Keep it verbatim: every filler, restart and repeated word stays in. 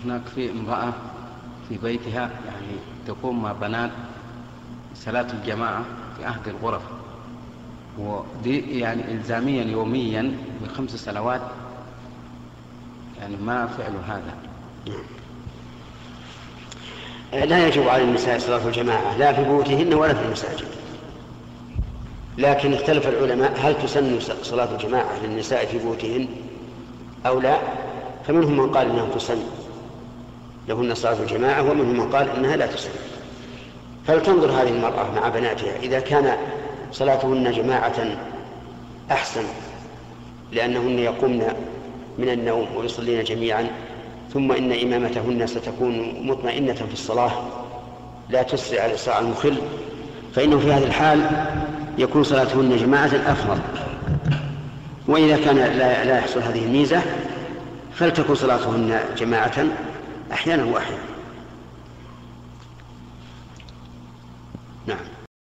هناك في امرأة في بيتها يعني تقوم مع بنات صلاة الجماعة في أحد الغرف، ودي يعني إلزاميا يوميا بخمس صلوات، يعني ما فعل هذا؟ لا يجب على النساء صلاة الجماعة لا في بيوتهن ولا في المساجد، لكن اختلف العلماء هل تسن صلاة الجماعة للنساء في بيوتهن أو لا، فمنهم من قال إنها تسن لهن صلاة الجماعة، ومنهم من قال إنها لا تسن. فلتنظر هذه المرأة مع بناتها، إذا كان صلاتهن جماعة أحسن لأنهن يقومن من النوم ويصلين جميعا، ثم إن إمامتهن ستكون مطمئنة في الصلاة لا تسرع الإسراع المخل، فإنه في هذه الحال يكون صلاتهن جماعة أفضل. وإذا كان لا يحصل هذه الميزة فلتكن صلاتهن جماعة أحيانا وأحيانا. نعم.